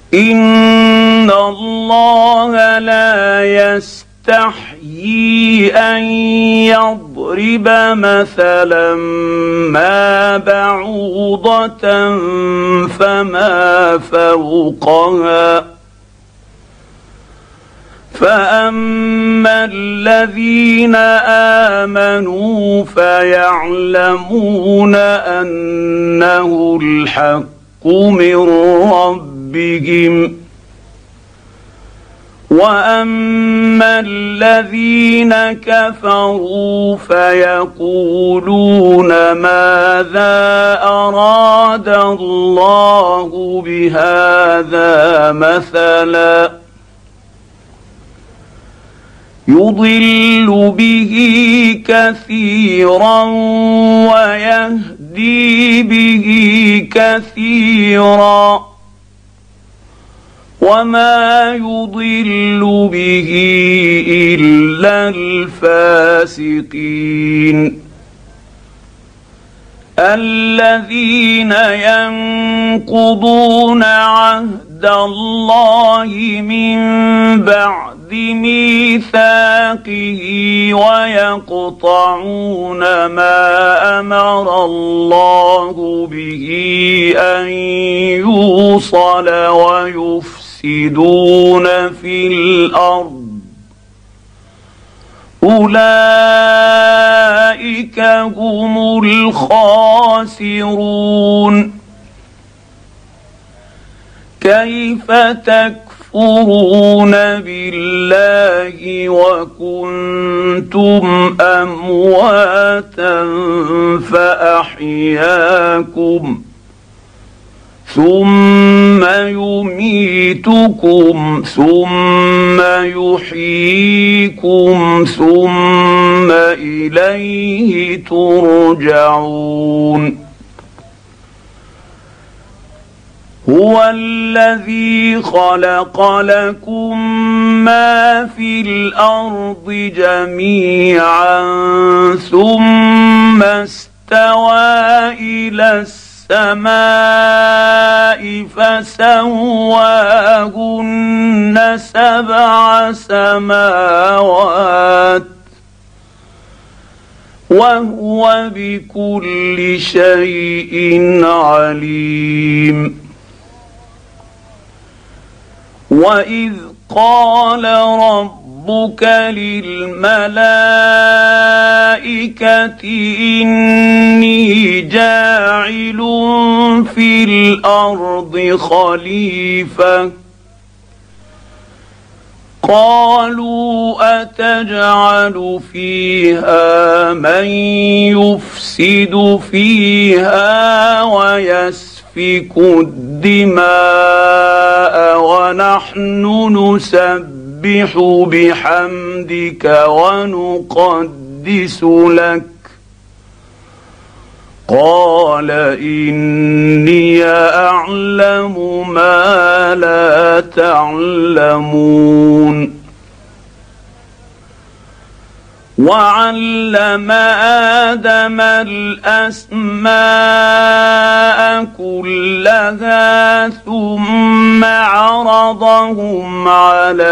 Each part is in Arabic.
إن الله لا يستحيي أن يضرب مثلا ما بعوضة فما فوقها فأما الذين آمنوا فيعلمون أنه الحق من ربهم وأما الذين كفروا فيقولون ماذا أراد الله بهذا مثلا يضل به كثيرا ويهدي به كثيرا وما يضل به إلا الفاسقين الذين ينقضون عهد الله من بعد ميثاقه ويقطعون ما أمر الله به أن يوصل ويفسدون في الأرض أولئك هم الخاسرون كيف تكفرون بالله وكنتم أمواتا فأحياكم ثم يميتكم ثم يحييكم ثم إليه ترجعون هو الذي خلق لكم ما في الأرض جميعا ثم استوى إلى السماء فسواهن 7 سماوات وهو بكل شيء عليم وإذ قال ربك للملائكة إني جاعل في الأرض خليفة قالوا أتجعل فيها من يفسد فيها ويسفك الدماء ونحن نسبح بحمدك ونقدس لك قال إني أعلم ما لا تعلمون وعلم آدم الأسماء كلها ثم عرضهم على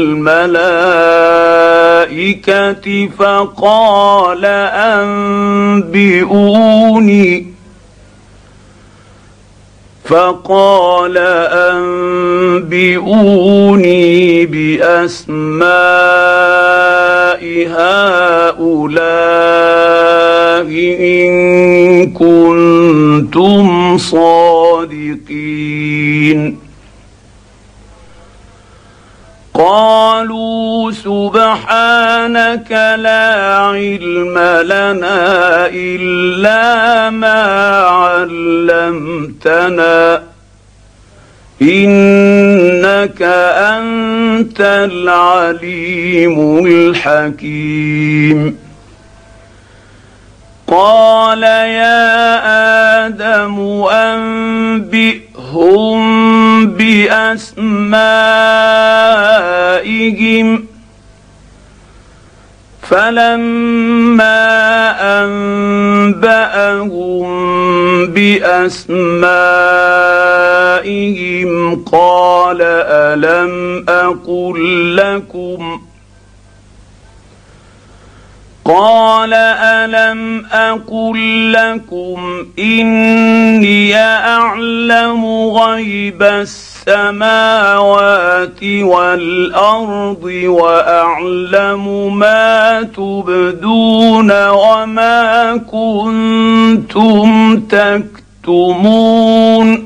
الملائكة فقال أنبئوني بأسماء هؤلاء إن كنتم صادقين قالوا سبحانك لا علم لنا إلا ما علمتنا إنك أنت العليم الحكيم قال يا آدم أنبئهم بأسمائهم فلما انباهم باسمائهم قال الم اقل لكم اني اعلم غيب السماوات والارض واعلم ما تبدون وما كنتم تكتمون